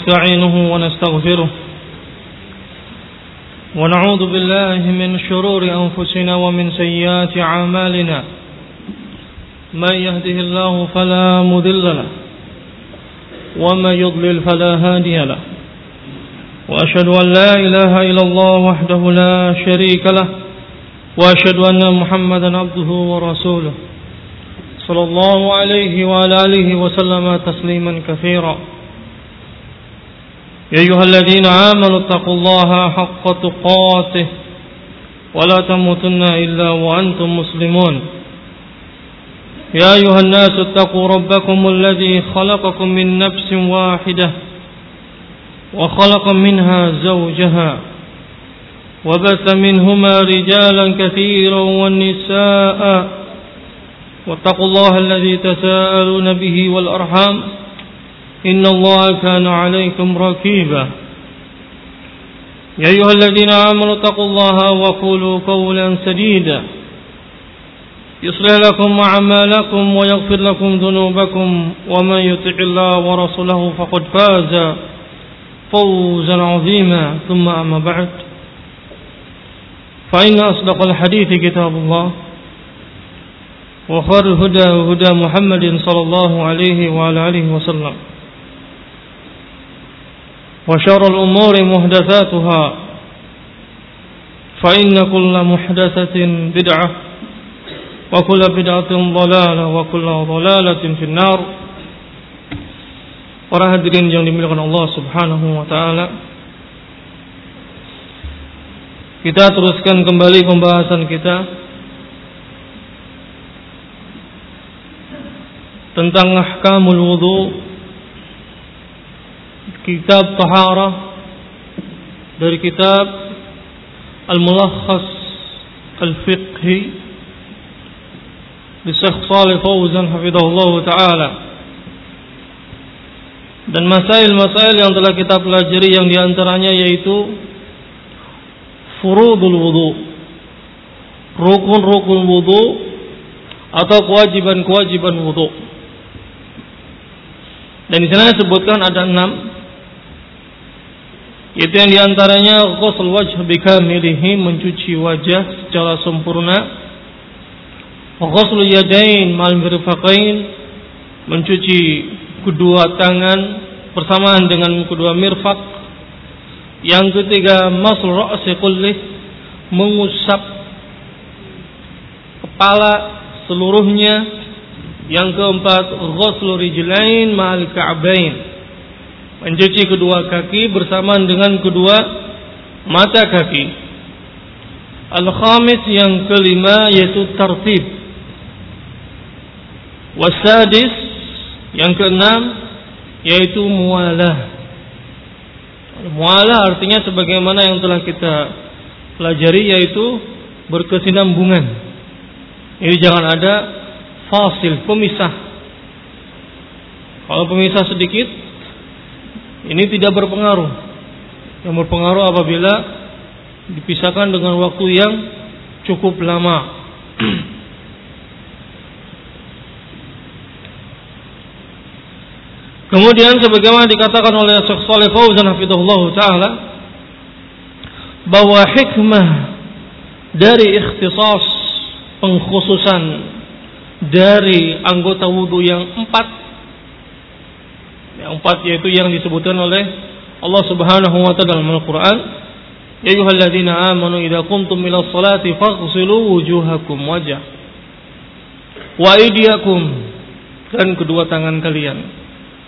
ونستعينه ونستغفره ونعوذ بالله من شرور أنفسنا ومن سيئات أعمالنا من يهده الله فلا مضل له ومن يضلل فلا هادي له وأشهد أن لا إله إلا الله وحده لا شريك له وأشهد أن محمدا عبده ورسوله صلى الله عليه وعلى آله وسلم تسليما كثيرا يا أيها الذين آمنوا اتقوا الله حق تقاته ولا تموتن إلا وأنتم مسلمون يا أيها الناس اتقوا ربكم الذي خلقكم من نفس واحدة وخلق منها زوجها وبث منهما رجالا كثيرا والنساء واتقوا الله الذي تساءلون به والأرحام إن الله كان عليكم رقيبا يا أيها الذين آمنوا اتقوا الله وقولوا قولا سديدا يصلح لكم أعمالكم ويغفر لكم ذنوبكم ومن يطع الله ورسوله فقد فاز فوزا عظيما ثم أما بعد فإن أصدق الحديث كتاب الله وخير الهدى هدى محمد صلى الله عليه وعلى آله وسلم وشر الأمور محدثاتها فإن كل محدثة بدعة وكل بدعة ضلالة وكل ضلالة في النار. Para hadirin yang dimuliakan Allah Subhanahu wa taala, kita teruskan kembali pembahasan kita tentang ahkamul wudu, kitab taharah dari kitab Al-Mulakhas Al-Fiqhi di Syekh Shalih Fauzan hafizahullah taala. Dan masail-masail yang telah kita pelajari yang diantaranya yaitu furudul wudu, rukun-rukun wudu atau kewajiban-kewajiban wudu. Dan di sana disebutkan ada 6, yaitu yang diantaranya ghusl wajh bikamilihi, mencuci wajah secara sempurna, ghusl yadain ma'al mirfaqain, mencuci kedua tangan bersamaan dengan kedua mirfaq. Yang ketiga masl ra'si kullih, mengusap kepala seluruhnya. Yang keempat ghusl rijlain ma'al ka'bain, mencuci kedua kaki bersamaan dengan kedua mata kaki. Al-khamis, yang kelima, yaitu tartib. Wasadis, yang keenam, yaitu muwalah. Muwalah artinya sebagaimana yang telah kita pelajari, yaitu berkesinambungan. Ini jangan ada fasil, pemisah. Kalau pemisah sedikit, ini tidak berpengaruh. Yang berpengaruh apabila dipisahkan dengan waktu yang cukup lama. Kemudian sebagaimana dikatakan oleh Syekh Shalih Fauzan hafizahullah taala, bahwa hikmah dari ikhtisas, pengkhususan dari anggota wudu yang 4 yaitu yang disebutkan oleh Allah Subhanahu wa taala dalam Al-Qur'an, ya ayyuhalladzina amanu idza qumtum ilas salati faghsilu wujuhakum wajah wa aydiyakum, dan kedua tangan kalian,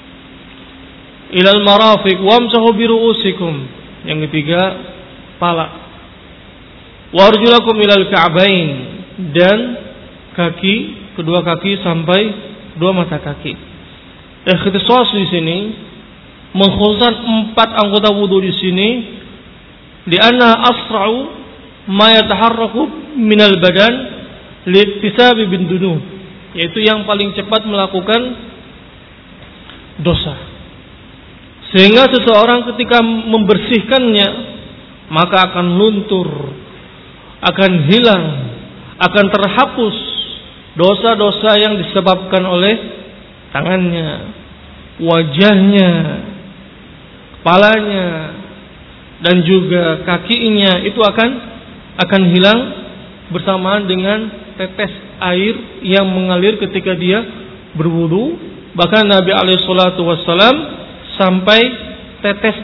ilal marafiq wamsahu bi ru'usikum, yang ketiga pala, wa arjulakum ilal ka'bain, dan kedua kaki sampai dua mata kaki. Ikhtisas di sini mengkhususkan 4 anggota wudu di sini, di anna asra'u ma yataharraku minal badan liittisabi bin dunub, yaitu yang paling cepat melakukan dosa. Sehingga seseorang ketika membersihkannya maka akan luntur, akan hilang, akan terhapus dosa-dosa yang disebabkan oleh tangannya, wajahnya, kepalanya dan juga kakinya itu akan hilang bersamaan dengan tetes air yang mengalir ketika dia berwudu. Bahkan Nabi alaihi salatu wassalam sampai tetes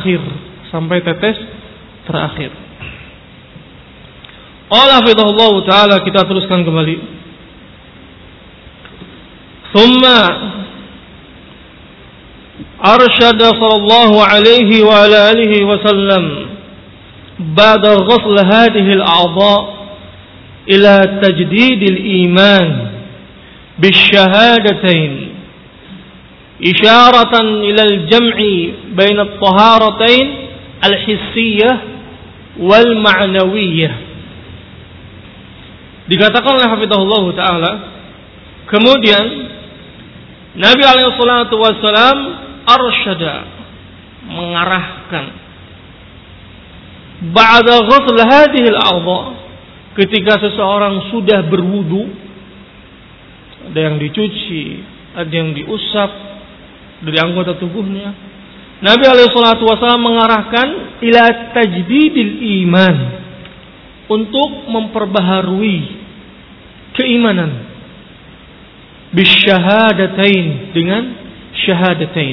terakhir. Allah hafizahullah taala, kita teruskan kembali. Thumma arsyada sallallahu alaihi wa ala alihi wasallam ba'da ghusl hadhihi al-a'dha ila tajdid al-iman bisyahadatain isharatan ila al-jam'i bain at-taharatain al-hissiyyah wal ma'nawiyyah. Dikatakan oleh hafizahullah ta'ala, kemudian Nabi alaihi salatu wassalam arsyada, mengarahkan, ba'da ghusl hadhihi al-a'dha, ketika seseorang sudah berwudu, ada yang dicuci, ada yang diusap dari anggota tubuhnya, Nabi alaihi salatu wassalam mengarahkan ila tajdidil iman, untuk memperbaharui keimanan bisyahadatain, dengan syahadatain,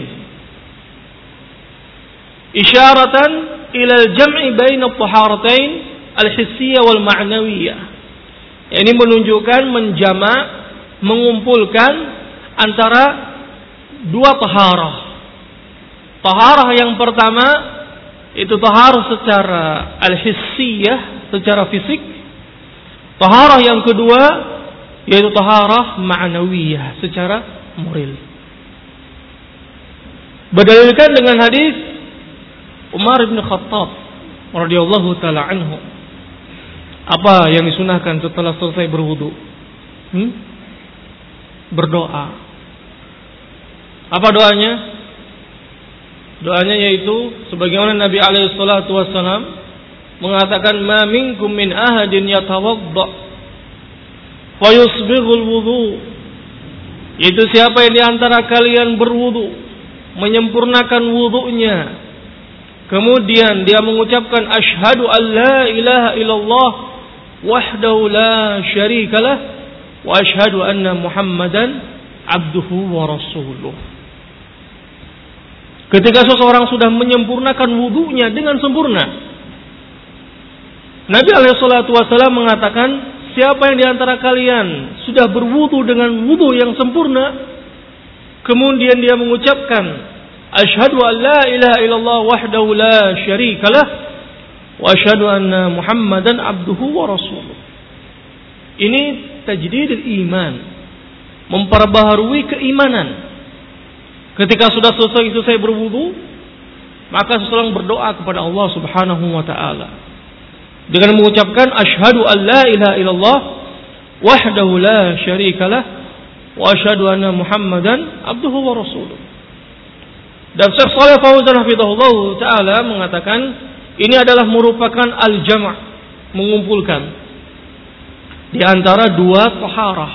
isyaratan ila al-jam'i baina at-taharatain al-hissiyah wal ma'nawiyah. Ini menunjukkan menjama', mengumpulkan antara dua taharah. Taharah yang pertama itu taharah secara al-hissiyah, secara fisik. Taharah yang kedua yaitu taharah ma'nawiyah, secara moral. Berdalilkan dengan hadis Umar bin Khattab radhiyallahu taala anhu. Apa yang disunahkan setelah selesai berwudu? Berdoa. Apa doanya? Doanya yaitu sebagaimana Nabi alaihi salatu wassalam mengatakan, ma minkum min ahadin yatawadda fa yusbighul wudu, yaitu siapa yang di antara kalian berwudu, menyempurnakan wudunya, kemudian dia mengucapkan asyhadu an la ilaha illallah wahdahu la syarikalah wa asyhadu anna muhammadan abduhu wa rasuluh. Ketika seseorang sudah menyempurnakan wudunya dengan sempurna, Nabi alaihi salatu wasallam mengatakan, siapa yang di antara kalian sudah berwudu dengan wudu yang sempurna, kemudian dia mengucapkan asyhadu an la ilaha illallah wahdahu la syarikalah wa asyhadu anna muhammadan abduhu wa rasuluh. Ini tajdidul iman, memperbaharui keimanan. Ketika sudah selesai berwudu, maka seseorang berdoa kepada Allah Subhanahu wa taala dengan mengucapkan asyhadu an la ilaha illallah wahdahu la syarikalah wa asyhadu anna muhammadan abduhu wa rasuluh. Dan Syekh Shalih Fauzan hafizahullah taala mengatakan ini adalah merupakan al-jama', mengumpulkan di antara dua taharah.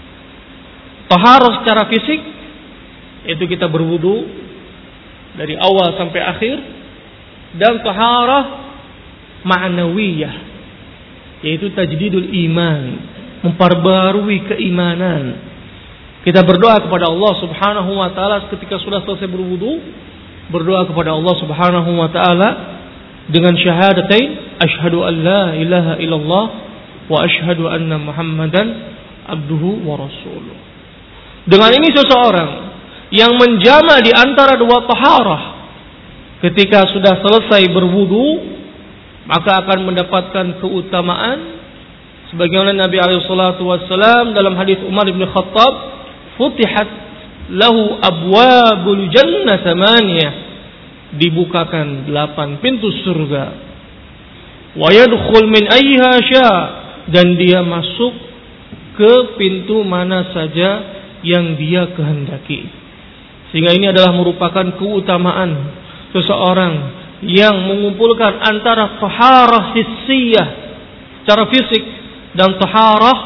Taharah secara fisik, yaitu kita berwudu dari awal sampai akhir, dan taharah ma'nawiyah, yaitu tajdidul iman, memperbarui keimanan. Kita berdoa kepada Allah Subhanahu wa taala ketika sudah selesai berwudu, berdoa kepada Allah Subhanahu wa taala dengan syahadatain asyhadu an la ilaha illallah wa asyhadu anna muhammadan abduhu wa rasuluh. Dengan ini seseorang yang menjama di antara dua taharah ketika sudah selesai berwudu, maka akan mendapatkan keutamaan sebagaimana Nabi alaihi salatu wassalam dalam hadis Umar bin Khattab, futihat lahu abwabul jannah thamaniyah, dibukakan 8 pintu surga, wa yadkhul min ayyiha sya, dan dia masuk ke pintu mana saja yang dia kehendaki. Sehingga ini adalah merupakan keutamaan seseorang yang mengumpulkan antara taharah hissiyah secara fisik dan taharah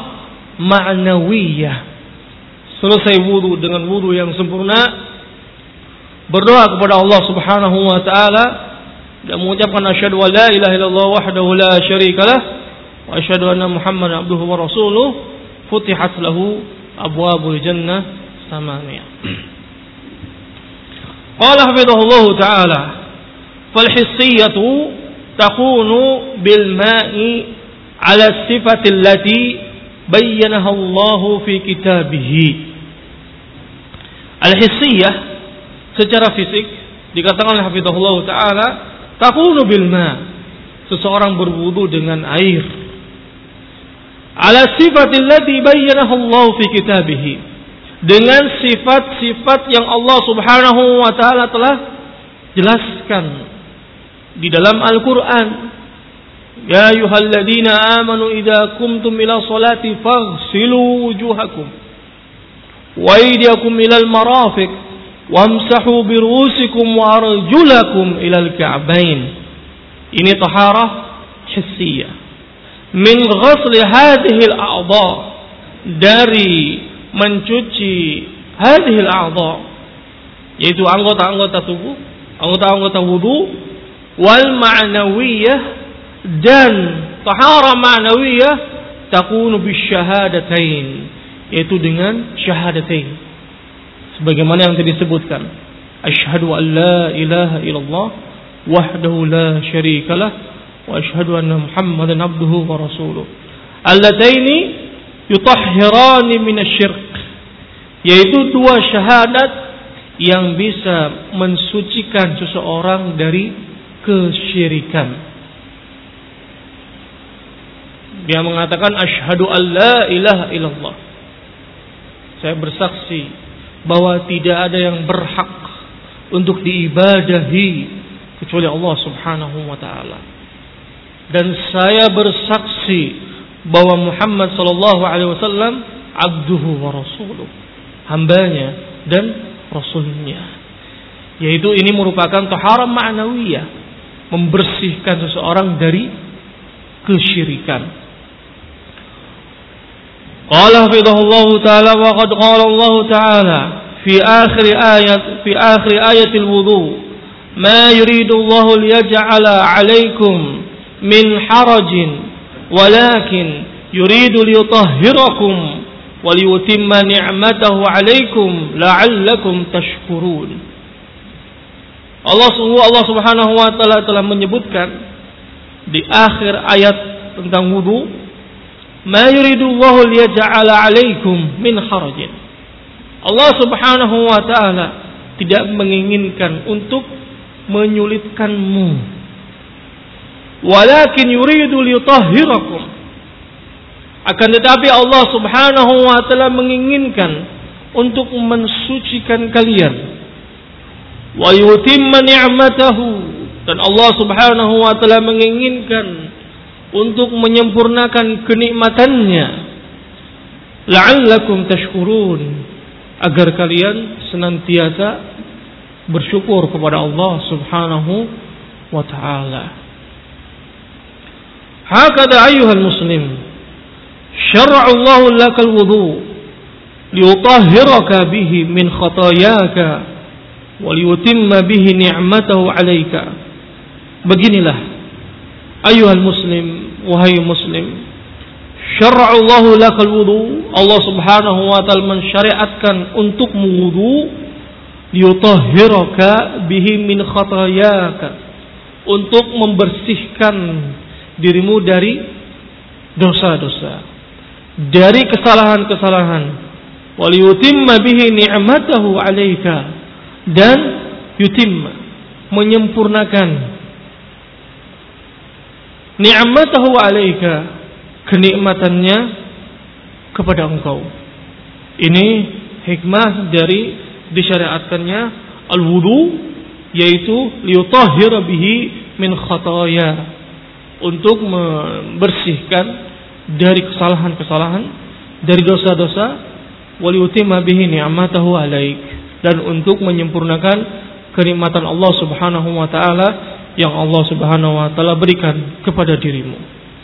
ma'nawiyah. Selesai wudu dengan wudu yang sempurna, berdoa kepada Allah Subhanahu wa taala dan mengucapkan asyhadu an la ilaha illallah wahdahu la syarikalah wa asyhadu anna Muhammadan abduhu wa rasuluh, futihat lahu abwabul jannah samaniyah. Qala hafizahullah taala, fal hissiyatu takunu bil ma'i ala sifati allati bayyanaha Allah fi kitabih. Al hissiyah secara fisik dikatakan oleh hafizahullah taala takunu bil ma', seseorang berwudu dengan air, ala sifatil lati bayyanahu Allah fi kitabih, dengan sifat-sifat yang Allah Subhanahu wa taala telah jelaskan di dalam Al-Qur'an. Ya ayyuhalladzina amanu idza qumtum ila sholati faghsilu wujuhakum wa aydiyakum ilal marafiq wamsahu bi ru'usikum wa arjulakum ilal ka'bain. Ini taharah hissiyah min ghasli hadhihi al-a'dha, dari mencuci hadhihi al-a'dha, yaitu anggota-anggota tubuh, anggota-anggota wudu, wal ma'nawiyah, dan taharah ma'nawiyah takunu bisyahadatain, yaitu dengan syahadatain, sebagaimana yang tadi disebutkan, asyhadu an la ilaha illallah wahdahu la syarikalah wa asyhadu anna Muhammadan abduhu wa rasuluh, allataini yutahhirani minasyirk, yaitu dua syahadat yang bisa mensucikan seseorang dari kesyirikan. Dia mengatakan asyhadu an la ilaha illallah, saya bersaksi bahwa tidak ada yang berhak untuk diibadahi kecuali Allah Subhanahu wa taala, dan saya bersaksi bahwa Muhammad sallallahu alaihi wasallam abduhu wa rasuluh, hambanya dan rasulnya. Yaitu ini merupakan taharah ma'nawiyah, membersihkan seseorang dari kesyirikan. Qala hafizahullahu ta'ala wa qad qala Allah ta'ala fi akhir ayatil wudu, ma yuridu Allah liyaj'ala 'alaikum min harajin walakin yuridu liyutahhirakum wa liyutimma ni'matahu 'alaikum la'allakum tashkurun. Allah Subhanahu wa taala telah menyebutkan di akhir ayat tentang wudu, ma yuridullahu liyaj'ala 'alaikum min harajin. Allah Subhanahu wa taala tidak menginginkan untuk menyulitkanmu, walakin yuridu liyutahhirakum, akan tetapi Allah Subhanahu wa taala menginginkan untuk mensucikan kalian, wa yutimma ni'matahu, dan Allah Subhanahu wa taala menginginkan untuk menyempurnakan kenikmatannya, la'allakum tashkurun, agar kalian senantiasa bersyukur kepada Allah Subhanahu wa taala. Hakada ayyuhal muslim, syar'a Allah lakal wudu liyutahhiraka bihi min khataayaka wa liyutimma bihi ni'matahu 'alaika. Beginilah ayyuhal muslim, wahai muslim, syar'a Allah lakal wudu, Allah Subhanahu wa taala mensyariatkan untukmu wudu, liyutahhiraka bihi min khataayaka, untuk membersihkan dirimu dari dosa-dosa, dari kesalahan-kesalahan, waliyutimma bihi ni'matahu 'alaika, dan yutimma, menyempurnakan ni'matahu 'alaika, kenikmatannya kepada engkau. Ini hikmah dari disyariatkannya al-wudu, yaitu liyutahhir bihi min khataaya, untuk membersihkan dari kesalahan-kesalahan, dari dosa-dosa, waliyutimma bihi ni'matahu 'alaik, dan untuk menyempurnakan kenikmatan Allah Subhanahu wa taala yang Allah Subhanahu wa taala berikan kepada dirimu.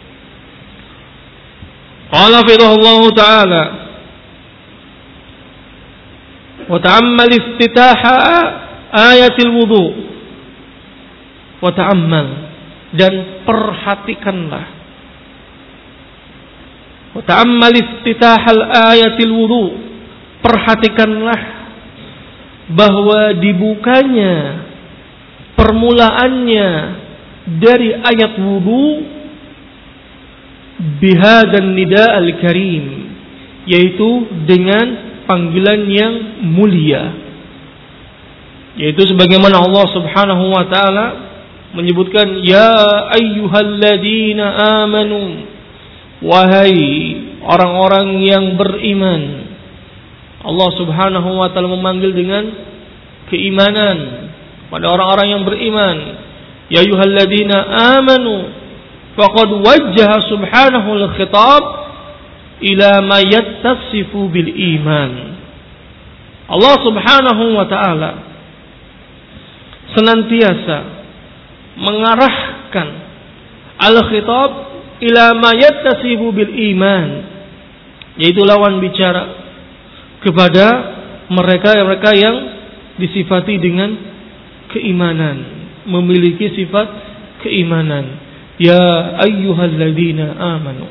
Qala Allah ta'ala wa ta'ammal iftitaha ayatil wudu wa ta'ammal, dan perhatikanlah. Wa ta'ammal iftitahal ayatil wudu, perhatikanlah bahwa dibukanya, permulaannya dari ayat wudu bihadan nida al-karim, yaitu dengan panggilan yang mulia, yaitu sebagaimana Allah Subhanahu wa taala menyebutkan ya ayyuhalladzina amanu, wahai orang-orang yang beriman. Allah Subhanahu wa taala memanggil dengan keimanan pada orang-orang yang beriman. Ya ayyuhalladzina amanu, faqad wajjaha subhanahu al-khitab ila ma yattasifu bil iman. Allah Subhanahu wa taala senantiasa mengarahkan al-khitab ila ma yattasifu bil iman, yaitu lawan bicara kepada mereka yang disifati dengan keimanan, memiliki sifat keimanan. Ya ayyuhalladzina amanu,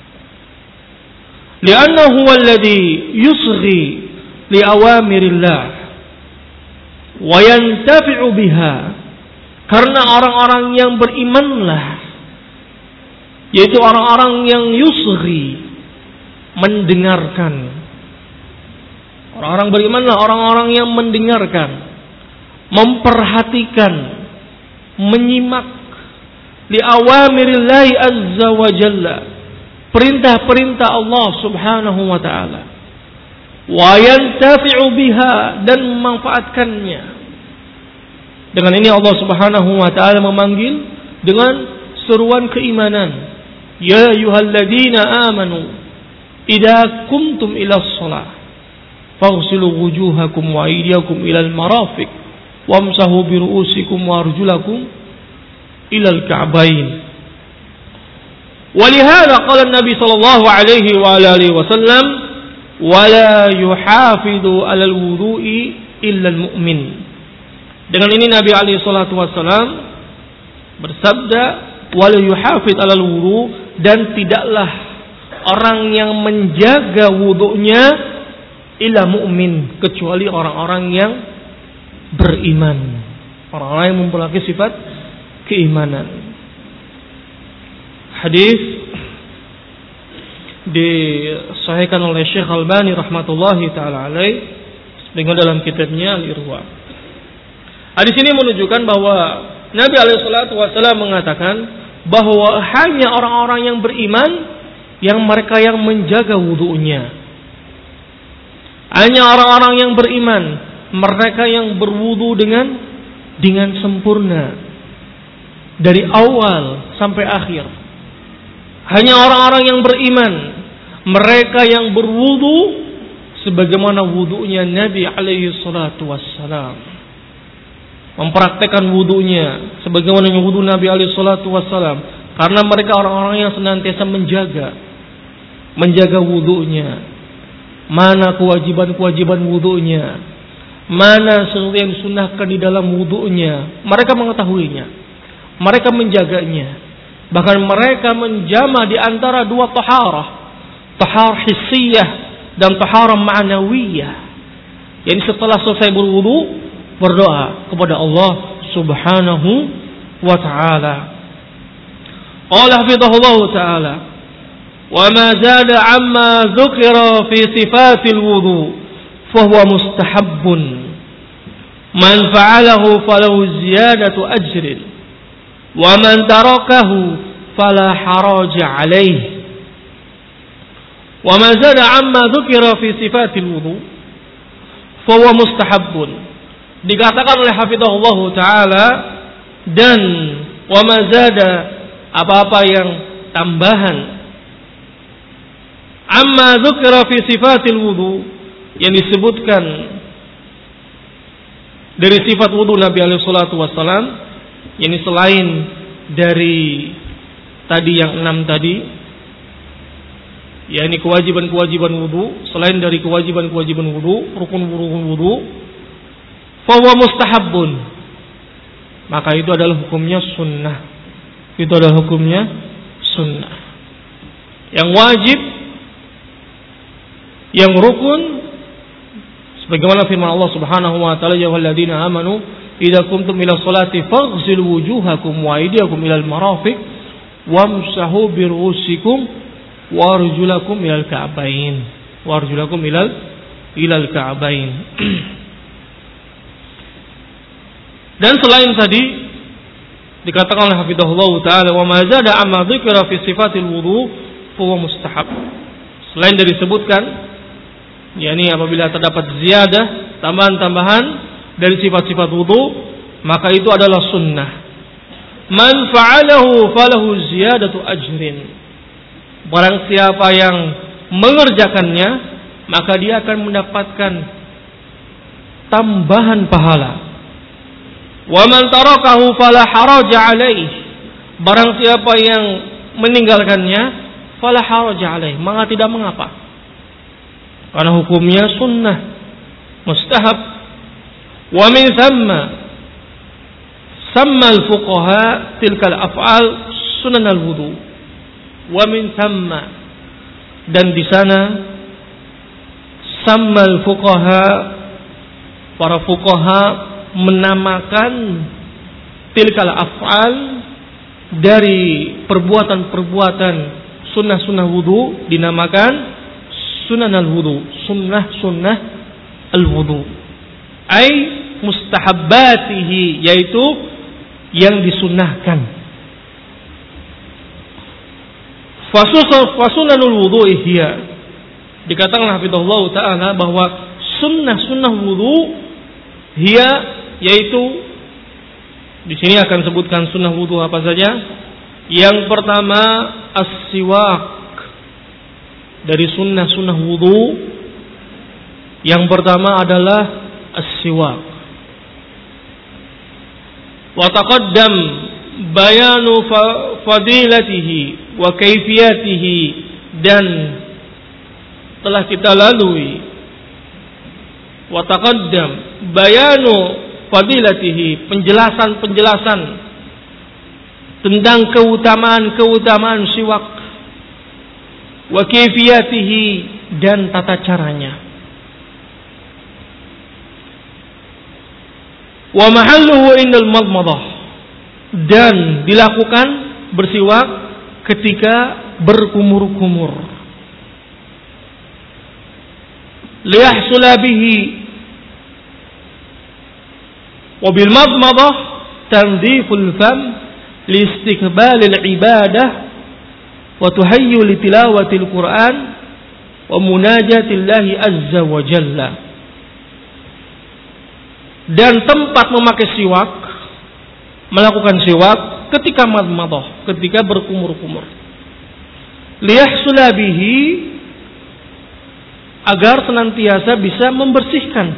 li'annahu alladhi yusghi li awamirillah wa yantafi'u biha, karena orang-orang yang berimanlah, yaitu orang-orang yang yusghi, mendengarkan. Orang-orang berimanlah orang-orang yang mendengarkan, memperhatikan, menyimak li awamirillahi azza wa jalla, perintah-perintah Allah Subhanahu wa taala, wa yantafi'u biha, dan memanfaatkannya. Dengan ini Allah Subhanahu wa taala memanggil dengan seruan keimanan. Ya ayyuhalladzina amanu idza qumtum ila shalah faghsilu wujuhakum wa aydiyakum ilal marafiq wamsahu bi ru'usikum wa arjulakum ilal ka'bayn. Walihada qala an-nabi sallallahu alaihi wa alihi wasallam wala yuhafidu 'alal wudu'i illa al-mu'min. Dengan ini Nabi alaihi salatu wasallam bersabda wala yuhafid 'alal wudu', dan tidaklah orang yang menjaga wudunya illa mu'min, kecuali orang-orang yang beriman, orang-orang yang memiliki sifat keimanan. Hadis disahihkan oleh Syekh Albani rahmatullahi taala alaih dengan dalam kitabnya Al-Irwa. Hadis ini menunjukkan bahwa Nabi alaihi salatu wasallam mengatakan bahwa hanya orang-orang yang beriman yang mereka yang menjaga wudunya. Hanya orang-orang yang beriman, mereka yang berwudu dengan sempurna dari awal sampai akhir. Hanya orang-orang yang beriman, mereka yang berwudu sebagaimana wudunya Nabi alaihi salatu wassalam, mempraktekkan wudunya sebagaimana wudu Nabi alaihi salatu wassalam, karena mereka orang-orang yang senantiasa menjaga wudunya. Mana kewajiban-kewajiban wudunya, mana sesuatu yang disunahkan di dalam wudunya, mereka mengetahuinya, mereka menjaganya. Bahkan mereka menjama di antara dua taharah, taharah hissiyah dan taharah ma'nawiyah. Jadi setelah selesai berwudu, berdoa kepada Allah Subhanahu wa ta'ala. Qala hafidhahullah ta'ala, وما زاد عما ذكر في صفات الوضوء فهو مستحب من فعله فله زيادة أجر ومن تركه فلا حرج عليه. وما زاد عما ذكر في صفات الوضوء فهو مستحب, dikatakan oleh hafizahullah ta'ala, dan وما زاد, apa-apa yang tambahan, amma dzukira fi sifatil wudu, yang disebutkan dari sifat wudu Nabi alaihi salatu wasallam, yakni selain dari tadi yang 6 tadi, yakni kewajiban-kewajiban wudu, selain dari kewajiban-kewajiban wudu, rukun-rukun wudu, fahuwa mustahabbun, maka itu adalah hukumnya sunnah. Itu adalah hukumnya sunnah. Yang wajib, yang rukun, sebagaimana firman Allah Subhanahu wa taala, ya ayyuhalladzina amanu idza qumtum ila sholati faghsilu wujuhakum wa aydiyakum ilal marafiq wamsahu bi ru'usikum wa arjulakum ilal ka'bayn. Wa arjulakum ilal ka'bayn. Dan selain tadi dikatakan oleh hafizahullah taala, wa ma zada amma dzikra fi sifatil wudu fa huwa mustahab. Selain dari disebutkan, yakni apabila terdapat ziyadah, tambahan-tambahan dari sifat-sifat wudu, maka itu adalah sunnah. Man fa'alahu falahu ziyadatu ajrin. Barang siapa yang mengerjakannya, maka dia akan mendapatkan tambahan pahala. Wa man tarakahu fala haraja alaih. Barang siapa yang meninggalkannya, fala haraja alaih, maka tidak mengapa. Karena hukumnya sunnah, mustahab. Wa min thamma samma al-fuqaha tilkal af'al sunan al-wudu. Wa min thamma, dan di sana samma al-fuqaha, para fuqaha menamakan tilkal af'al, dari perbuatan-perbuatan sunnah-sunnah wudu dinamakan sunan al-wudu, sunnah-sunnah al-wudu, ai mustahabbatihi, yaitu yang disunnahkan. Fasunanul wudu ihya, dikatakan hafizahullah taala bahwa sunnah-sunnah wudu hiya, yaitu di sini akan sebutkan sunnah wudu apa saja. Yang pertama as-siwak, dari sunnah-sunnah wudu yang pertama adalah as-siwak. Wa taqaddam bayanu fadilatihi wa kaifiyatihi, dan telah kita lalui wa taqaddam bayanu fadilatihi, penjelasan-penjelasan tentang keutamaan-keutamaan siwak, wa kaifiyatihi, dan tata caranya, wa mahalluhu indal madmadah, dan dilakukan bersiwak ketika berkumur-kumur. Liyahsula bihi, wa bil madmadah tanziful fam liistiqbalil ibadah wa tuhayyu litilawatil Qur'an wa munajatillahi azza wa jalla. Dan tempat memakai siwak, melakukan siwak ketika madmadah, ketika berkumur-kumur. Liyahsula bihi, agar senantiasa bisa membersihkan.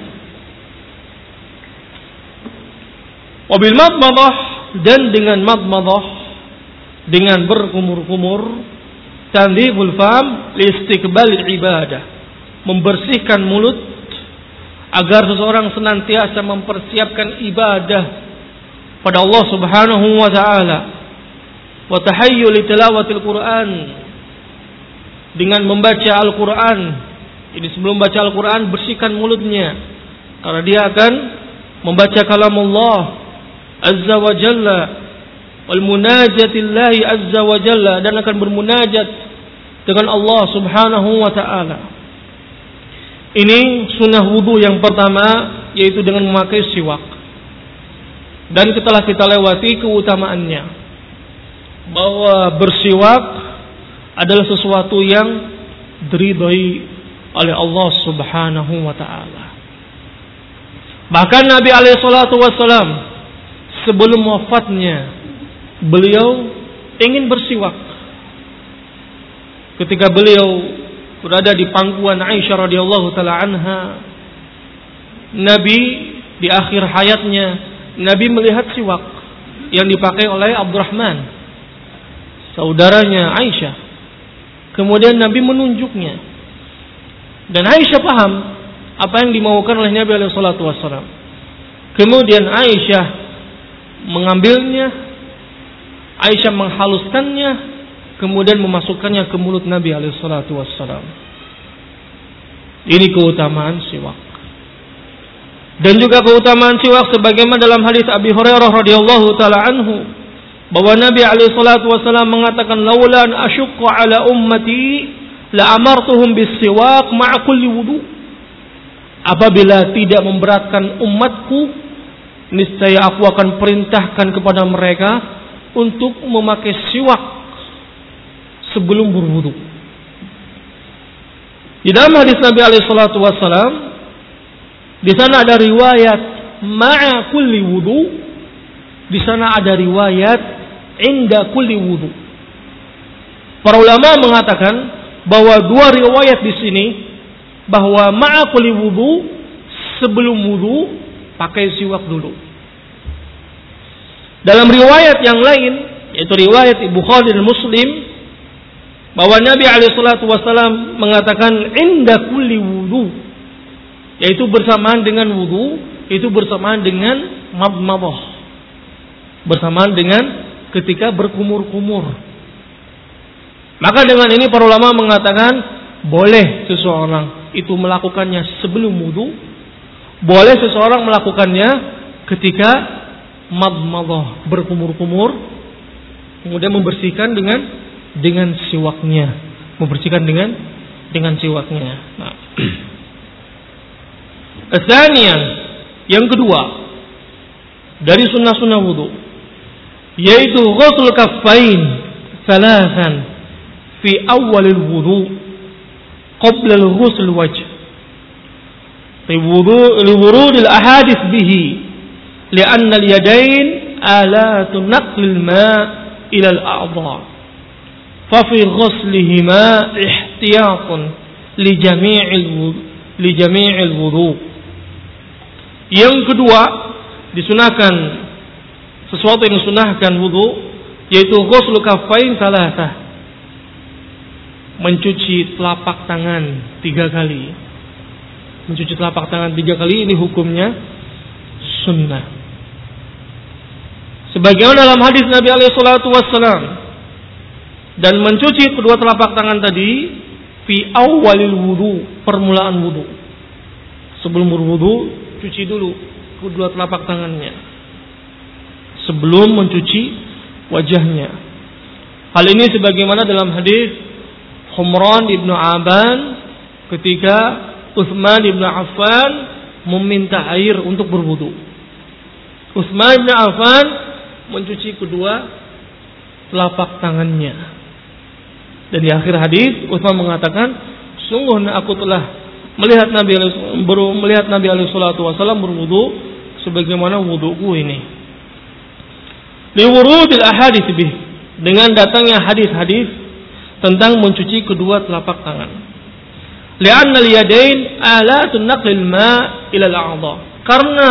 Wabil madmadah, dan dengan madmadah, dengan berkumur-kumur, tandhibul fam liistiqbal ibadah, membersihkan mulut agar seseorang senantiasa mempersiapkan ibadah pada Allah Subhanahu wa taala. Wa tahayyu li tilawatil Qur'an, dengan membaca Al-Qur'an. Jadi sebelum baca Al-Qur'an bersihkan mulutnya, karena dia akan membaca kalamullah azza wa jalla, wal munajatillahi azza wa jalla, dan akan bermunajat dengan Allah Subhanahu wa taala. Ini sunnah wudu yang pertama, yaitu dengan memakai siwak. Dan telah kita lewati keutamaannya, bahwa bersiwak adalah sesuatu yang diridhai oleh Allah Subhanahu wa taala. Bahkan Nabi alaihi salatu wasallam sebelum wafatnya, beliau ingin bersiwak. Ketika beliau berada di pangkuan Aisyah radhiyallahu taala anha, Nabi di akhir hayatnya, Nabi melihat siwak yang dipakai oleh Abdurrahman, saudaranya Aisyah. Kemudian Nabi menunjuknya, dan Aisyah paham apa yang dimaukan oleh Nabi alaihi salatu wasallam. Kemudian Aisyah mengambilnya, Aisyah menghaluskannya, kemudian memasukkannya ke mulut Nabi alaihissalatu wassalam. Ini keutamaan siwak. Dan juga keutamaan siwak sebagaimana dalam hadis Abi Hurairah radhiyallahu taala anhu, bahwa Nabi alaihissalatu wassalam mengatakan, "Laula an asyqa ala ummati la amartuhum bis-siwak ma'a kulli wudu." Apabila tidak memberatkan umatku, niscaya aku akan perintahkan kepada mereka untuk memakai siwak sebelum berwudu. Di dalam hadis Nabi alaihissalatu wassalam, di sana ada riwayat ma'a kulli wudu, di sana ada riwayat inda kulli wudu. Para ulama mengatakan bahwa dua riwayat di sini, bahwa ma'a kulli wudu, sebelum wudu pakai siwak dulu. Dalam riwayat yang lain, yaitu riwayat Bukhari dan Muslim, bahwa Nabi alaihissalatu wassalam mengatakan inda kulli wudu, yaitu bersamaan dengan wudu, itu bersamaan dengan madmadah, bersamaan dengan ketika berkumur-kumur. Maka dengan ini para ulama mengatakan boleh seseorang itu melakukannya sebelum wudu, boleh seseorang melakukannya ketika madmadah, berkumur-kumur, kemudian membersihkan dengan siwaknya, membersihkan dengan siwaknya. Nah, Asanian, yang kedua dari sunnah-sunnah wudu, yaitu ghusl kaffain thalathan fi awalil wudu qabla al-ghusl wajh liwurud al-ahadith bihi li'anna al-yadayn alatu naql al-ma' ila al-a'dha fa fi ghuslihima ihtiyatun li jami'il wudu. Yang kedua, disunahkan sesuatu yang disunahkan wudu, yaitu ghusl kaffain salasah, mencuci telapak tangan 3 kali. Mencuci telapak tangan 3 kali ini hukumnya sunnah. Sebagaimana dalam hadis Nabi alaihissalatu wassalam, dan mencuci kedua telapak tangan tadi fi awalil wudu, permulaan wudu. Sebelum berwudu, cuci dulu kedua telapak tangannya sebelum mencuci wajahnya. Hal ini sebagaimana dalam hadis Humran ibnu Aban ketika Utsman ibnu Affan meminta air untuk berwudu. Utsman ibnu Affan mencuci kedua telapak tangannya. Dan di akhir hadis Utsman mengatakan, sungguh aku telah melihat Nabi alaihissalatu wassalam berwudu sebagaimana wuduku ini. Liwurudil ahadits bih, dengan datangnya hadis-hadis tentang mencuci kedua telapak tangan. Li'anna al-yadain alatun naqlil ma' ila al-a'dha, karena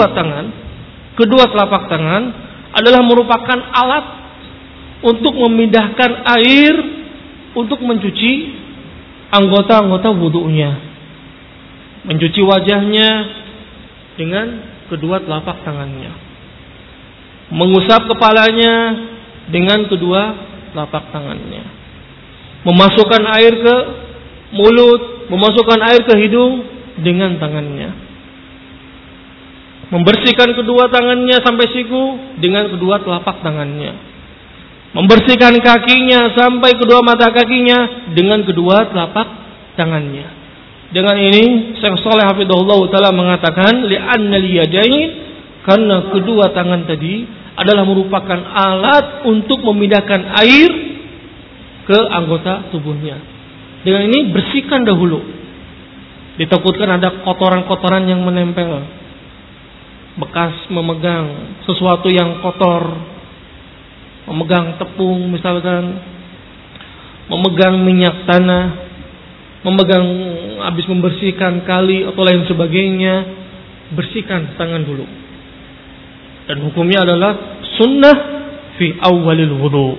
kedua telapak tangan adalah merupakan alat untuk memindahkan air untuk mencuci anggota-anggota wudunya. Mencuci wajahnya dengan kedua telapak tangannya, mengusap kepalanya dengan kedua telapak tangannya, memasukkan air ke mulut, memasukkan air ke hidung dengan tangannya, membersihkan kedua tangannya sampai siku dengan kedua telapak tangannya, membersihkan kakinya sampai kedua mata kakinya dengan kedua telapak tangannya. Dengan ini Syekh Shalih hafizahullah taala mengatakan li'anna al-yadain, karena kedua tangan tadi adalah merupakan alat untuk memindahkan air ke anggota tubuhnya. Dengan ini bersihkan dahulu. Ditakutkan ada kotoran-kotoran yang menempel, bekas memegang sesuatu yang kotor, memegang tepung misalkan, memegang minyak tanah, memegang habis membersihkan kali atau lain sebagainya, bersihkan tangan dulu. Dan hukumnya adalah sunnah fi awalil wudu.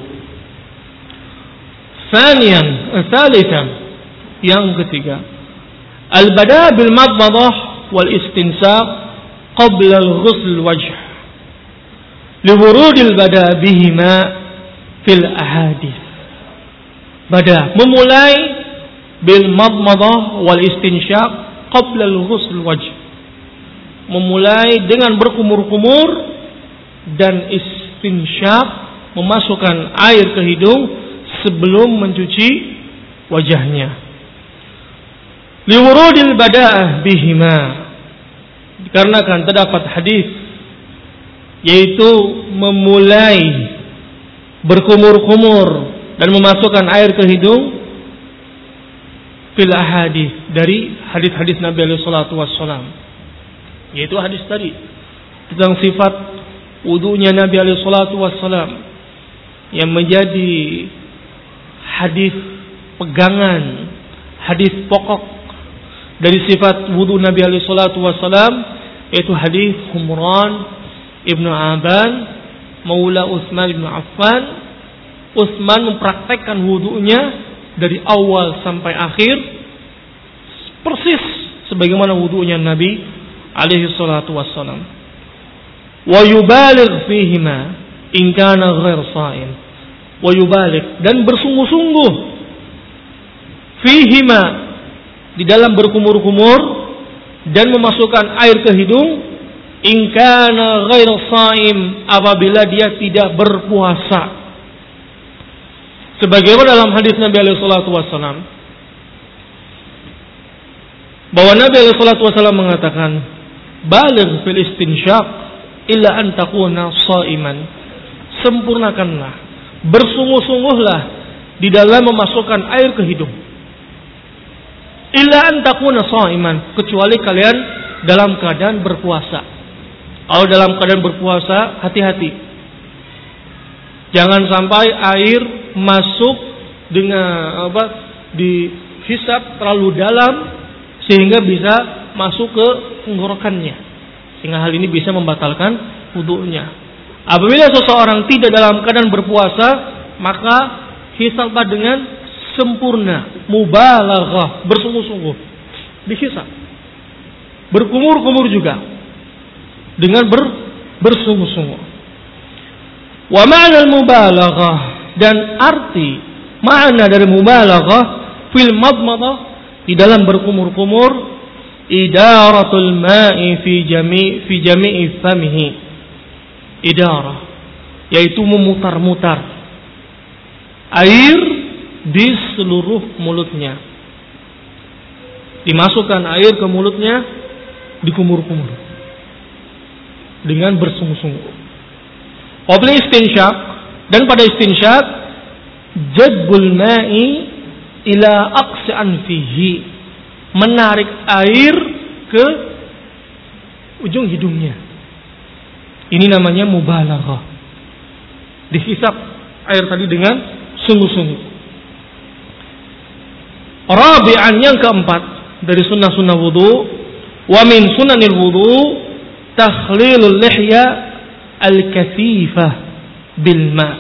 Thalithan, yang ketiga, al-bada' bil madmadah wal istinsaq qabla al-ghusl wajh liwurudil bada bihima fil ahadits. Bada memulai bil madmadah wal istinsyaq qabla al-ghusl wajh, memulai dengan berkumur-kumur dan istinsyaq, memasukkan air ke hidung sebelum mencuci wajahnya. Liwurudil bada'ah bihima, dikarenakan terdapat hadis yaitu memulai berkumur-kumur dan memasukkan air ke hidung fil ahadits, dari hadis-hadis Nabi alaihi salatu wassalam, yaitu hadis tadi tentang sifat wudunya Nabi alaihi salatu wassalam yang menjadi hadis pegangan, hadis pokok dari sifat wudu Nabi alaihi salatu wassalam, yaitu hadis Humran ibnu Aban maula Utsman ibnu Affan. Utsman mempraktekkan wudunya dari awal sampai akhir persis sebagaimana wudunya Nabi alaihi salatu wassalam. Wa yubaligh fihima in kana ghair sha'im. Wa yubaligh, dan bersungguh-sungguh fihima, di dalam berkumur-kumur dan memasukkan air ke hidung, in kana ghair sha'im, apabila dia tidak berpuasa. Sebagaimana dalam hadis Nabi alaihi salatu wassalam, bahwa Nabi alaihi salatu wassalam mengatakan, baligh fil istinsyaq illa an takuna sha'iman. Sempurnakanlah, bersungguh-sungguhlah di dalam memasukkan air ke hidung. Illa an takuna sha'iman, kecuali kalian dalam keadaan berpuasa. Kalau dalam keadaan berpuasa, hati-hati. Jangan sampai air masuk dengan dihisap terlalu dalam sehingga bisa masuk ke tenggorokannya, sehingga hal ini bisa membatalkan wudunya. Apabila seseorang tidak dalam keadaan berpuasa, maka hisaplah dengan sempurna, mubalaghah, bersungguh-sungguh dihisap, berkumur-kumur juga dengan bersungguh-sungguh. Wa ma'na al-mubalaghah, dan arti makna dari mubalaghah fil madmadah, di dalam berkumur-kumur, idaratul ma'i fi jami'i famihi. Idarah, yaitu memutar-mutar air di seluruh mulutnya. Dimasukkan air ke mulutnya, dikumur-kumur dengan bersungguh-sungguh. Qabla istinsyaq, dan pada istinsyaq jadbul ma'i ila aqsi anfihi, menarik air ke ujung hidungnya. Ini namanya mubalaghah. Dihisap air tadi dengan sungguh-sungguh. Rabi'an, yang keempat dari sunnah-sunnah wudu, wa min sunanil wudu takhlilul lihya al-kathifah bil ma.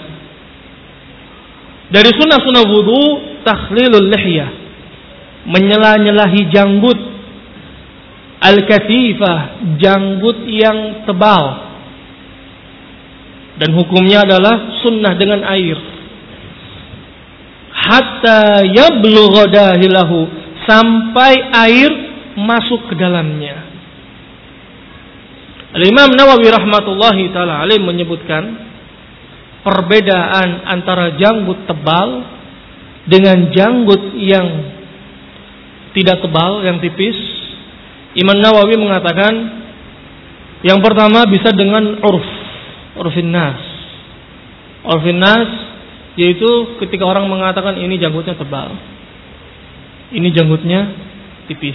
Dari sunnah-sunnah wudu takhlilul lihya, menyela-nyelahi janggut, al-kathifah, janggut yang tebal, dan hukumnya adalah sunnah dengan air, hatta yablugha dahilahu, sampai air masuk ke dalamnya. Al-Imam Nawawi rahmatullahi ta'ala alaih menyebutkan perbedaan antara janggut tebal dengan janggut yang tidak tebal, yang tipis. Imam Nawawi mengatakan yang pertama bisa dengan urfin nas. Urfin nas yaitu ketika orang mengatakan ini janggutnya tebal, ini janggutnya tipis.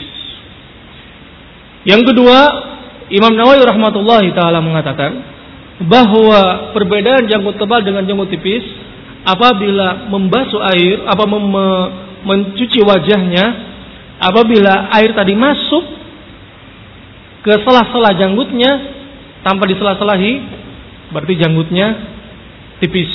Yang kedua, Imam Nawawi rahmatullahi ta'ala mengatakan bahwa perbedaan janggut tebal dengan janggut tipis, apabila membasuh air, mencuci wajahnya, apabila air tadi masuk ke sela-sela janggutnya tanpa disela-selahi, berarti janggutnya tipis.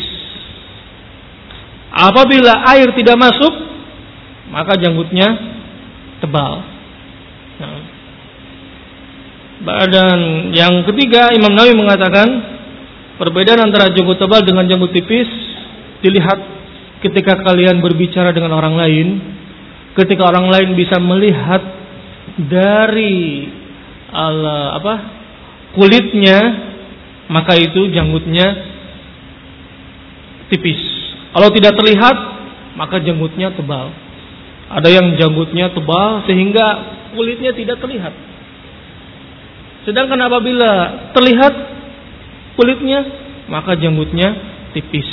Apabila air tidak masuk, maka janggutnya tebal. Nah, Dan yang ketiga, Imam Nawawi mengatakan perbedaan antara janggut tebal dengan janggut tipis dilihat ketika kalian berbicara dengan orang lain. Ketika orang lain bisa melihat dari kulitnya, maka itu janggutnya tipis. Kalau tidak terlihat, maka janggutnya tebal. Ada yang janggutnya tebal sehingga kulitnya tidak terlihat. Sedangkan apabila terlihat kulitnya, maka janggutnya tipis.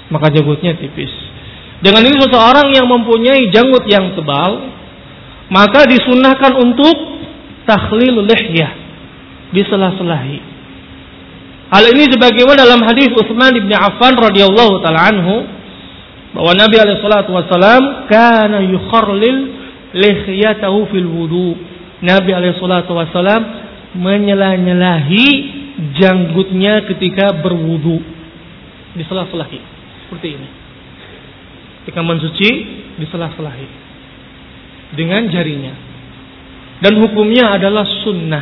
Dengan ini seseorang yang mempunyai janggut yang tebal, maka disunnahkan untuk takhlilul lihyah, disela-selahi. Hal ini sebagaimana dalam hadis Utsman bin Affan radhiyallahu taala anhu, bahwa Nabi alaihi salatu wasallam kana yukharlil lihyatahu fil wudu. Nabi alaihi salatu wasallam menyela-nyelahi janggutnya ketika berwudu, disela-selahi seperti ini. Ketika mensuci, disela-selahi dengan jarinya. Dan hukumnya adalah sunnah.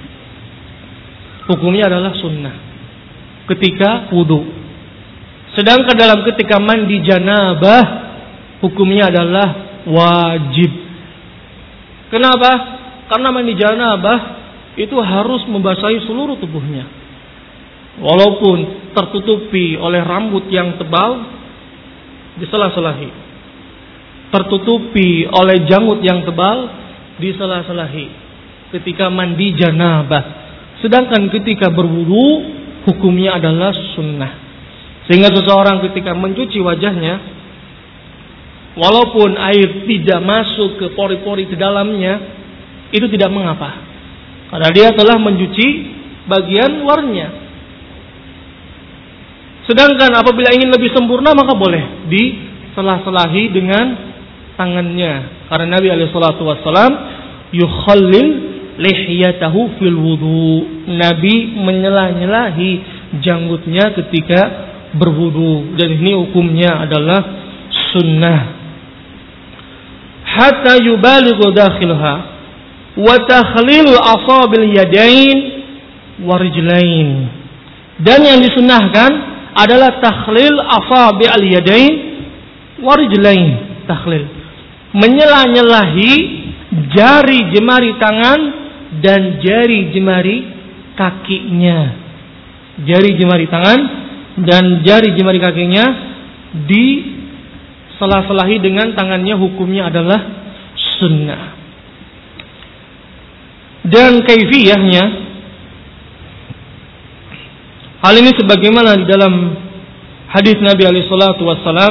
Ketika wudu. Sedangkan dalam ketika mandi janabah, hukumnya adalah wajib. Kenapa? Karena mandi janabah itu harus membasahi seluruh tubuhnya. Walaupun tertutupi oleh rambut yang tebal, disela-selahi. Tertutupi oleh janggut yang tebal, disela-selahi ketika mandi janabah. Sedangkan ketika berwudu, hukumnya adalah sunnah. Sehingga seseorang ketika mencuci wajahnya, walaupun air tidak masuk ke pori-pori ke dalamnya, itu tidak mengapa, karena dia telah mencuci bagian luarnya. Sedangkan apabila ingin lebih sempurna, maka boleh disela-selahi dengan tangannya. Karena Nabi alaihi salatu wasallam yukhallil lihyatahu fil wudu. Nabi menyela-nyelahi janggutnya ketika berwudu, dan ini hukumnya adalah sunnah. Hatta yubalighu dakhilha wa takhlil asabil yadain wa rijlain. Dan yang disunnahkan adalah takhlil asabi al-yadain wa rijlain. Takhlil, menyela-nyelahi jari jemari tangan dan jari jemari kakinya. Jari jemari tangan dan jari jemari kakinya disela-selahi dengan tangannya, hukumnya adalah sunnah. Dan kaifiyahnya, hal ini sebagaimana di dalam hadis Nabi alaihi salatu wasallam,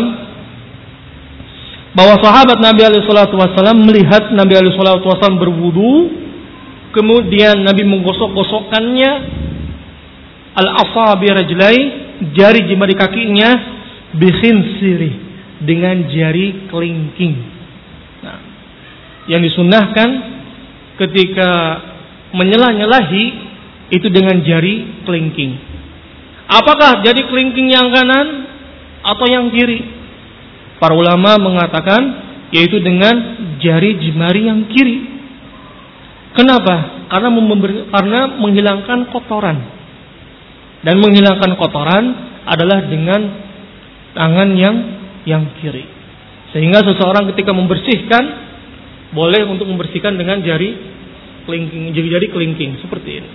bahwa sahabat Nabi alaihi salatu wasallam melihat Nabi alaihi salatu wasallam berwudu, kemudian Nabi menggosok-gosokkannya al-asabi rajlai, jari jemari kakinya, bikhinsiri, dengan jari kelingking. Nah, yang disunnahkan ketika menyela-nyelahi itu dengan jari kelingking. Apakah jari kelingking yang kanan atau yang kiri? Para ulama mengatakan yaitu dengan jari jemari yang kiri. Kenapa? Karena menghilangkan kotoran. Dan menghilangkan kotoran adalah dengan tangan yang kiri. Sehingga seseorang ketika membersihkan, boleh untuk membersihkan dengan jari kelingking seperti ini.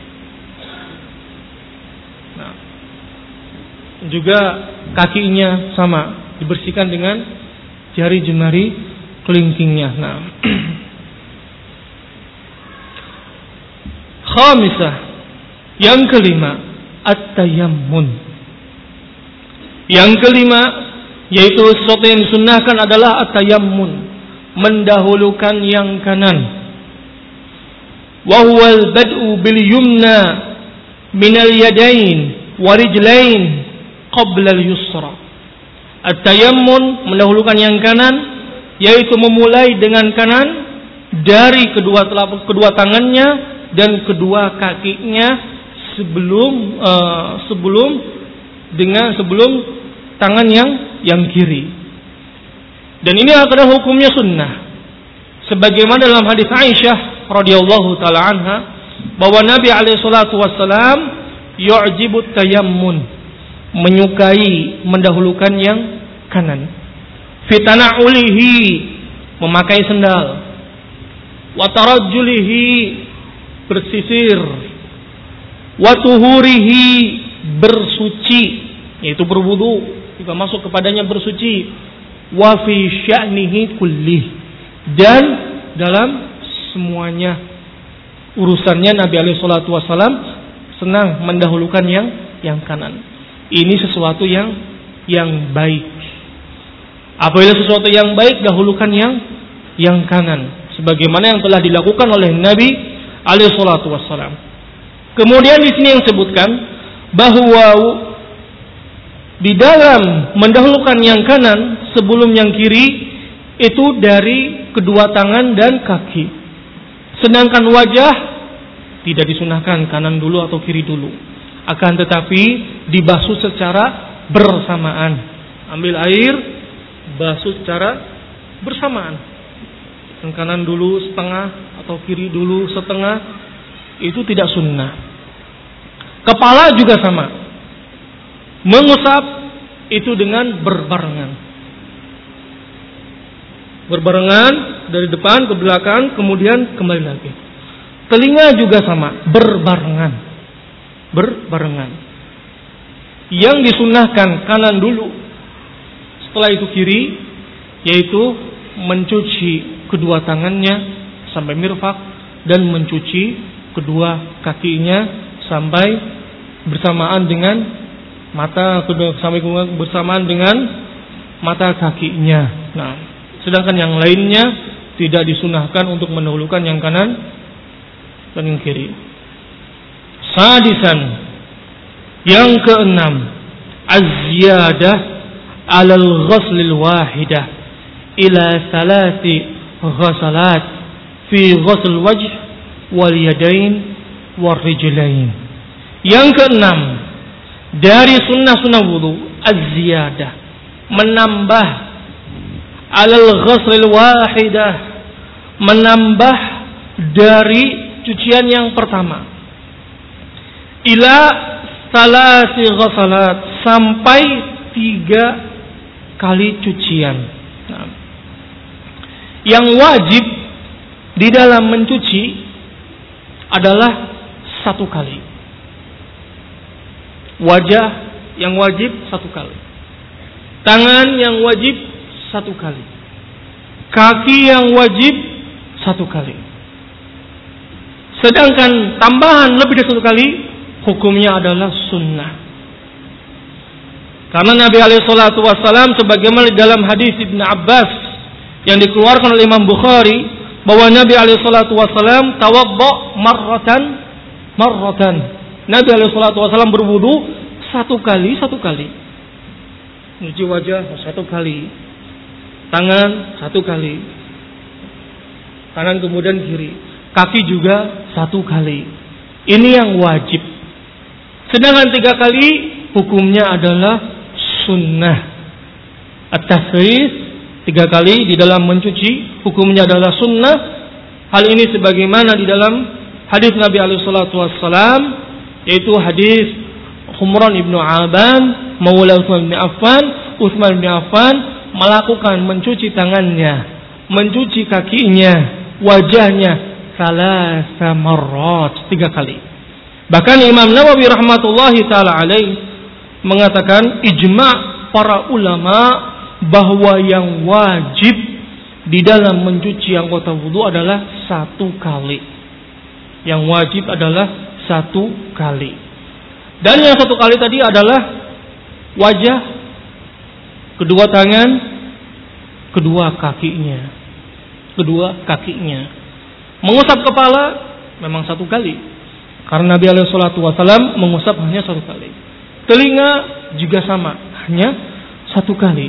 Nah, juga kakinya sama, dibersihkan dengan jari jemari kelingkingnya. Nah, khamisah, yang kelima, at-tayammun. Yang kelima, yaitu sesuatu yang disunnahkan adalah at-tayammun, mendahulukan yang kanan. Wa huwa al-bad'u bil yumna min al-yadain wa rijlain qabla al-yusra. At-tayammun, mendahulukan yang kanan, yaitu memulai dengan kanan dari kedua tangannya dan kedua kakinya sebelum tangan yang kiri. Dan ini adalah hukumnya sunnah. Sebagaimana dalam hadis Aisyah radhiyallahu taala anha, bahwa Nabi alaihi salatu wassalam yu'jibut tayammun, menyukai mendahulukan yang kanan. Fitana'ulihi, memakai sendal. Wa tarajjulihi, bersisir. Wa tuhurihi, bersuci, yaitu berwudu, jika masuk kepadanya bersuci. Wa fi sya'nihi kullih, dan dalam semuanya urusannya Nabi alaihi salatu wasallam senang mendahulukan yang kanan. Ini sesuatu yang baik. Apabila sesuatu yang baik, dahulukan yang kanan, sebagaimana yang telah dilakukan oleh Nabi alaihi salatu wasallam. Kemudian di sini yang disebutkan bahwa di dalam mendahulukan yang kanan sebelum yang kiri itu dari kedua tangan dan kaki. Sedangkan wajah tidak disunahkan kanan dulu atau kiri dulu. Akan tetapi dibasuh secara bersamaan. Ambil air, basuh secara bersamaan. Yang kanan dulu setengah atau kiri dulu setengah, itu tidak sunnah. Kepala juga sama. Mengusap itu dengan berbarengan. Berbarengan dari depan ke belakang, kemudian kembali lagi. Telinga juga sama, berbarengan. Berbarengan. Yang disunahkan kanan dulu, setelah itu kiri, yaitu mencuci kedua tangannya sampai mirfaq dan mencuci kedua kakinya sampai bersamaan dengan mata, sampai bersamaan dengan mata kakinya. Nah, sedangkan yang lainnya tidak disunahkan untuk mendahulukan yang kanan dan yang kiri. Sadisan, yang keenam, az-ziyadah 'ala al-ghusl al-wahidah ila thalathi ghasalat fi ghusl wajh wal yadain wal rijlain. Yang keenam, dari sunnah-sunnah wudu, az-ziyadah, menambah 'ala al-ghusl al-wahidah, menambah dari cucian yang pertama, ila salasi ghasalat, sampai 3 kali cucian. Nah, yang wajib di dalam mencuci adalah 1 kali. Wajah yang wajib 1 kali. Tangan yang wajib 1 kali. Kaki yang wajib 1 kali. Sedangkan tambahan lebih dari 1 kali, hukumnya adalah sunnah. Karena Nabi alaihi salatu wassalam sebagaimana dalam hadis Ibnu Abbas yang dikeluarkan oleh Imam Bukhari, bahwa Nabi alaihi salatu wassalam tawadda marratan. Nabi alaihi salatu wassalam berwudu 1 kali. Mencuci wajah 1 kali. Tangan 1 kali. Kanan kemudian kiri. Kaki juga 1 kali. Ini yang wajib. Sedangkan 3 kali hukumnya adalah sunnah. At-tasrif 3 kali di dalam mencuci hukumnya adalah sunnah. Hal ini sebagaimana di dalam hadis Nabi alaihi salatu wassalam, yaitu hadis Humran ibnu Aban maula Utsman bin Affan. Utsman bin Affan melakukan mencuci tangannya, mencuci kakinya, wajahnya salasa marrat, 3 kali. Bahkan Imam Nawawi rahmatullahi taala alaih mengatakan ijma' para ulama bahwa yang wajib di dalam mencuci anggota wudu adalah 1 kali. Yang wajib adalah 1 kali. Dan yang 1 kali tadi adalah wajah, kedua tangan, kedua kakinya. Mengusap kepala memang 1 kali, karena Nabi alaihi salatu wasallam mengusap hanya 1 kali. Telinga juga sama, hanya 1 kali.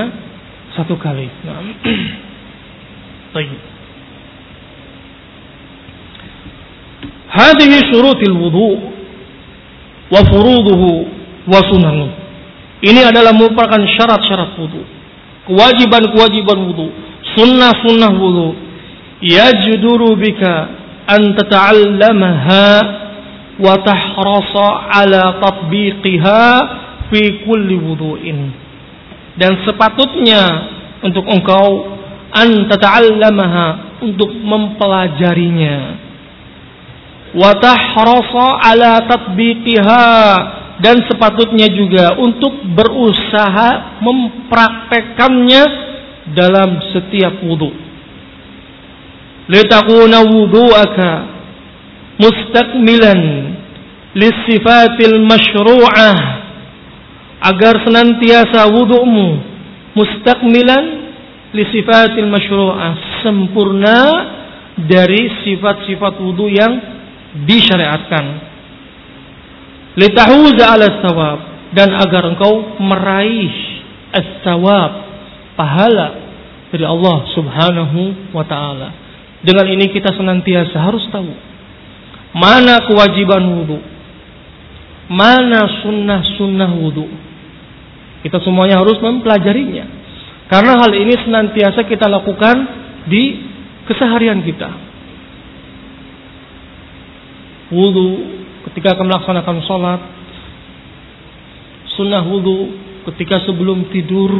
Nah. Baik. Hadhihi syurutil wudu wa furuduhu wa sunanuh. Ini adalah merupakan syarat-syarat wudu, kewajiban-kewajiban wudu, sunnah-sunnah wudu. Yajduru bika an tata'allamaha wa tahrasa ala tatbiqiha fi kulli wudu'in. Dan sepatutnya untuk engkau an tata'allamaha, untuk mempelajarinya, wa tahrasa ala tatbiqiha, dan sepatutnya juga untuk berusaha mempraktekannya dalam setiap wudu. Litakuna wudu'aka mustakmilan lissifatil masyru'ah, agar senantiasa wudu'mu mustakmilan lissifatil masyru'ah, sempurna dari sifat-sifat wudu yang disyariatkan. Litahuza ala thawab, dan agar engkau meraih as-thawab, pahala dari Allah Subhanahu wa ta'ala. Dengan ini kita senantiasa harus tahu mana kewajiban wudu, mana sunnah-sunnah wudu. Kita semuanya harus mempelajarinya, karena hal ini senantiasa kita lakukan di keseharian kita. Wudu ketika akan melaksanakan sholat, sunnah wudu ketika sebelum tidur,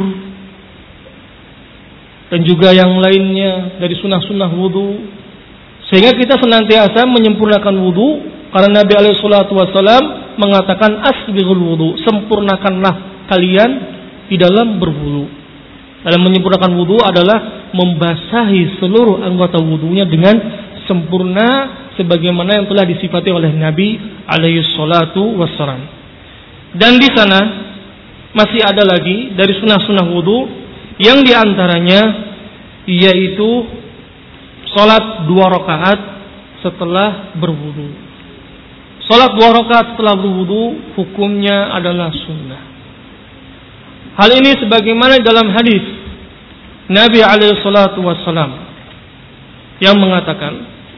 dan juga yang lainnya dari sunnah-sunnah wudu, sehingga kita senantiasa menyempurnakan wudu. Karena Nabi SAW mengatakan asbighul wudu, sempurnakanlah kalian di dalam berwudu. Dalam menyempurnakan wudu adalah membasahi seluruh anggota wudunya dengan sempurna, sebagaimana yang telah disifati oleh Nabi SAW. Dan di sana masih ada lagi dari sunnah-sunnah wudu, yang diantaranya yaitu salat 2 rakaat setelah berwudu. Salat 2 rakaat setelah berwudu hukumnya adalah sunnah. Hal ini sebagaimana dalam hadis Nabi SAW yang mengatakan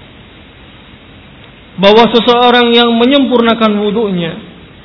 bahwa seseorang yang menyempurnakan wudunya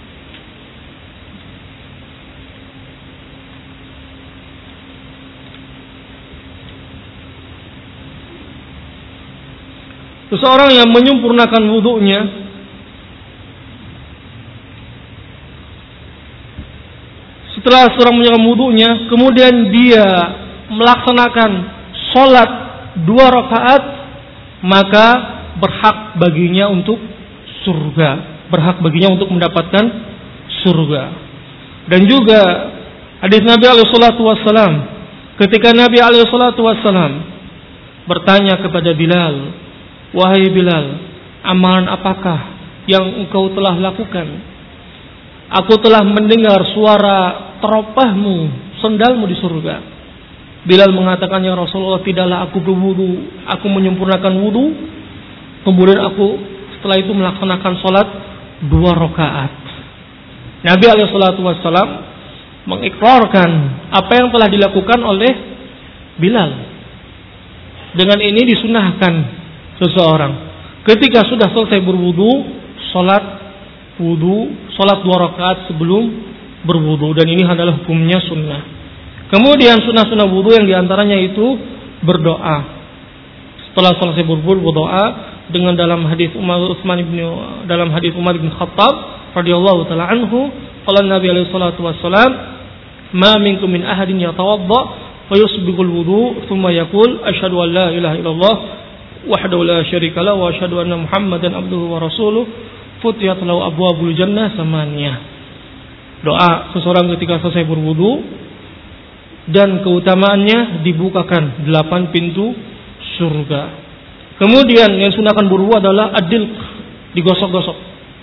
setelah seorang menyempurnakan wudunya, kemudian dia melaksanakan sholat 2 rakaat, maka berhak baginya untuk surga, berhak baginya untuk mendapatkan surga. Dan juga hadis Nabi SAW, ketika Nabi SAW bertanya kepada Bilal, wahai Bilal, amalan apakah yang engkau telah lakukan? Aku telah mendengar suara teropahmu, sendalmu di surga. Bilal mengatakan, ya Rasulullah, tidaklah aku berwudu, aku menyempurnakan wudu, kemudian aku setelah itu melaksanakan sholat 2 rakaat. Nabi SAW mengikrarkan apa yang telah dilakukan oleh Bilal. Dengan ini disunahkan seseorang ketika sudah selesai berwudu, sholat 2 rakaat sebelum berwudu, dan ini adalah hukumnya sunnah. Kemudian sunnah-sunnah wudu yang diantaranya itu berdoa. Setelah selesai berwudu, berdoa dengan dalam hadis Umar bin Khattab radhiyallahu taala anhu, qala Nabi alaihi salatu wassalam, ma minkum min ahadin yatawadda wa yusbighul wudu thumma yaqul asyhadu an la ilaha illallah wahdahu la syarika lahu wa asyhadu anna Muhammadan abduhu wa rasuluh futiyat lahu abwabul jannah samaniyah. Doa seseorang ketika selesai berwudu, dan keutamaannya dibukakan 8 pintu surga. Kemudian yang sunahkan berwudu adalah adil, digosok-gosok.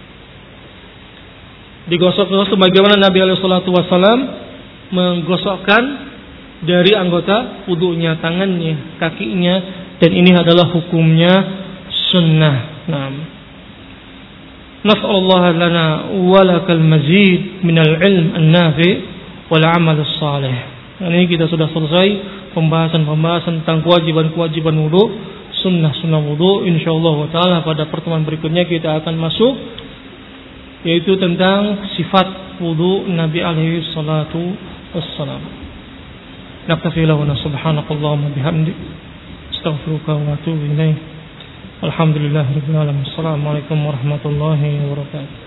Digosok-gosok sebagaimana Nabi SAW menggosokkan dari anggota wudunya, tangannya, kakinya, dan ini adalah hukumnya sunnah. Nas'alullah lana wa lakal mazid minal ilm an-nafi wal amal as-salih. Ini kita sudah selesai pembahasan tentang kewajiban-kewajiban wudu, sunnah-sunnah wudu. Insyaallah taala pada pertemuan berikutnya kita akan masuk yaitu tentang sifat wudu Nabi alaihi salatu wassalam. Naktafi lahu subhanakallahumma bihamdik astaghfiruka wa atubu ilaik. Alhamdulillahirabbil alamin. Assalamualaikum warahmatullahi wabarakatuh.